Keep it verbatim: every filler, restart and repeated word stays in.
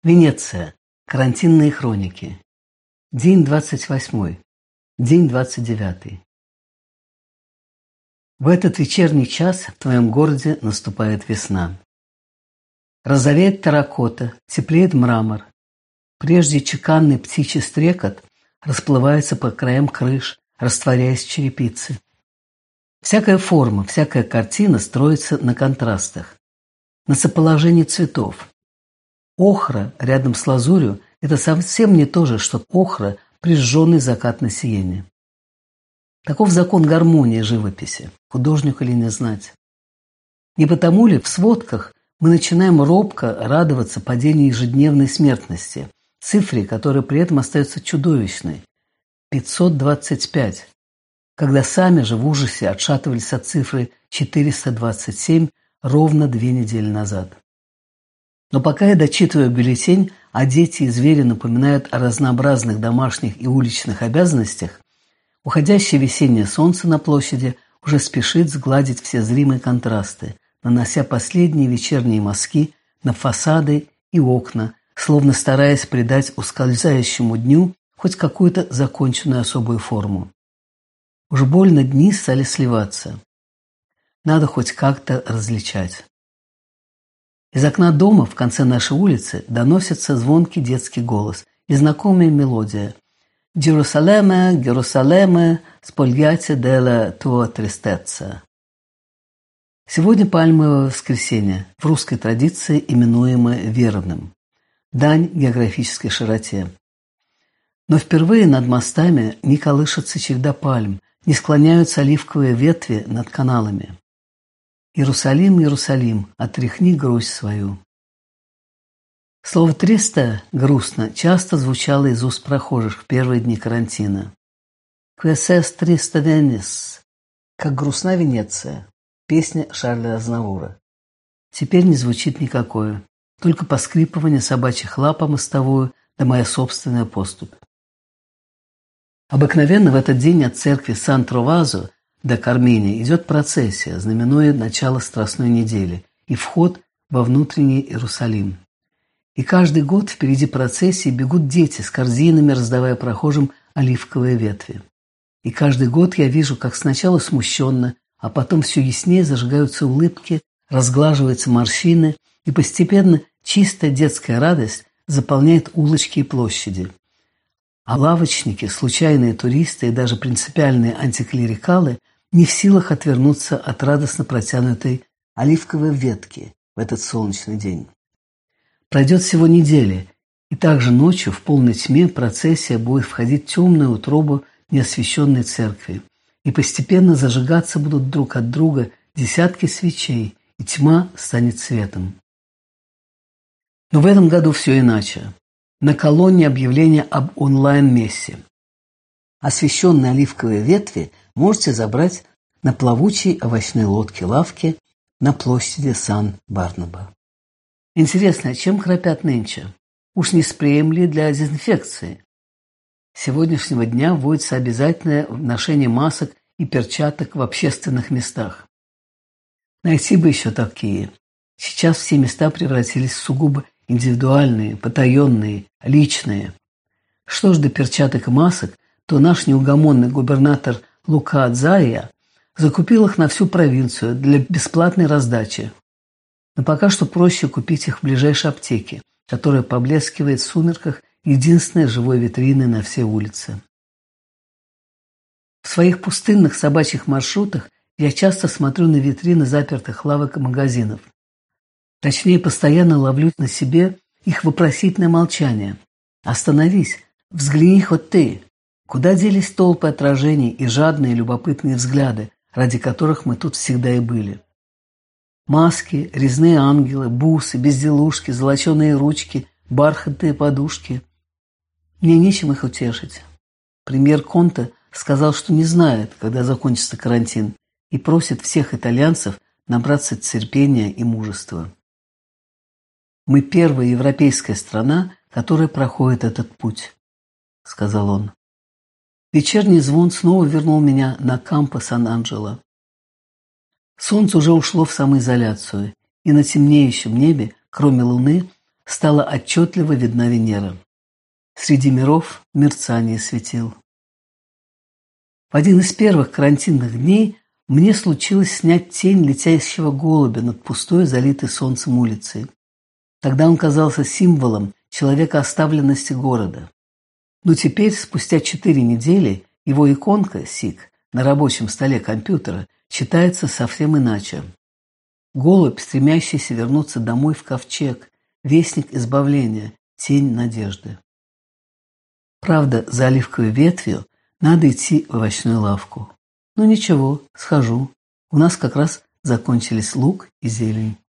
Венеция. Карантинные хроники. День двадцать восьмой. День двадцать девятый. В этот вечерний час в твоем городе наступает весна. Розовеет терракота, теплеет мрамор. Прежде чеканный птичий стрекот расплывается по краям крыш, растворяясь в черепице. Всякая форма, всякая картина строится на контрастах, на соположении цветов. Охра рядом с лазурью – это совсем не то же, что охра при сжженной закатной сиене. Таков закон гармонии живописи, художнику ли не знать. Не потому ли в сводках мы начинаем робко радоваться падению ежедневной смертности, цифре, которая при этом остается чудовищной – пятьсот двадцать пять, когда сами же в ужасе отшатывались от цифры четыреста двадцать семь ровно две недели назад. Но пока я дочитываю бюллетень, а дети и звери напоминают о разнообразных домашних и уличных обязанностях, уходящее весеннее солнце на площади уже спешит сгладить все зримые контрасты, нанося последние вечерние мазки на фасады и окна, словно стараясь придать ускользающему дню хоть какую-то законченную особую форму. Уж больно дни стали сливаться. Надо хоть как-то различать. Из окна дома в конце нашей улицы доносится звонкий детский голос и знакомая мелодия «Герусалеме, Герусалеме, спольяте дела туа тристеца». Сегодня пальмовое воскресенье, в русской традиции именуемое вербным, дань географической широте. Но впервые над мостами не колышется череда пальм, не склоняются оливковые ветви над каналами. «Иерусалим, Иерусалим, отряхни грусть свою». Слово «триста» грустно часто звучало из уст прохожих в первые дни карантина. «Квесес триста Венес», как грустна Венеция, песня Шарля Азнавура. Теперь не звучит никакое, только поскрипывание собачьих лап о мостовую да моя собственная поступь. Обыкновенно в этот день от церкви Сан-Тровазо до Кармения идет процессия, знаменуя начало Страстной недели и вход во внутренний Иерусалим. И каждый год впереди процессии бегут дети с корзинами, раздавая прохожим оливковые ветви. И каждый год я вижу, как сначала смущенно, а потом все яснее зажигаются улыбки, разглаживаются морщины, и постепенно чистая детская радость заполняет улочки и площади. А лавочники, случайные туристы и даже принципиальные антиклерикалы не в силах отвернуться от радостно протянутой оливковой ветки в этот солнечный день. Пройдет всего неделя, и также ночью в полной тьме процессия будет входить в темную утробу неосвещенной церкви, и постепенно зажигаться будут друг от друга десятки свечей, и тьма станет светом. Но в этом году все иначе. На колонне объявление об онлайн-мессе. Освещенные оливковые ветви можете забрать на плавучей овощной лодке-лавке на площади Сан-Барнаба. Интересно, а чем храпят нынче? Уж не спреем ли для дезинфекции? С сегодняшнего дня вводится обязательное ношение масок и перчаток в общественных местах. Найти бы еще такие. Сейчас все места превратились в сугубо индивидуальные, потаенные, личные. Что ж до перчаток и масок, то наш неугомонный губернатор Лука Адзая закупил их на всю провинцию для бесплатной раздачи. Но пока что проще купить их в ближайшей аптеке, которая поблескивает в сумерках единственной живой витриной на все улицы. В своих пустынных собачьих маршрутах я часто смотрю на витрины запертых лавок и магазинов. Точнее, постоянно ловлю на себе их вопросительное молчание. «Остановись, взгляни хоть ты». Куда делись толпы отражений и жадные любопытные взгляды, ради которых мы тут всегда и были? Маски, резные ангелы, бусы, безделушки, золоченые ручки, бархатные подушки. Мне нечем их утешить. Премьер Конте сказал, что не знает, когда закончится карантин, и просит всех итальянцев набраться терпения и мужества. «Мы первая европейская страна, которая проходит этот путь», — сказал он. Вечерний звон снова вернул меня на Кампо Сан-Анджело. Солнце уже ушло в самоизоляцию, и на темнеющем небе, кроме луны, стала отчетливо видна Венера. Среди миров мерцание светил. В один из первых карантинных дней мне случилось снять тень летящего голубя над пустой, залитой солнцем улицей. Тогда он казался символом человекооставленности города. Но теперь, спустя четыре недели, его иконка, сик, на рабочем столе компьютера читается совсем иначе. Голубь, стремящийся вернуться домой в ковчег, вестник избавления, тень надежды. Правда, за оливковой ветвью надо идти в овощную лавку. Ну ничего, схожу. У нас как раз закончились лук и зелень.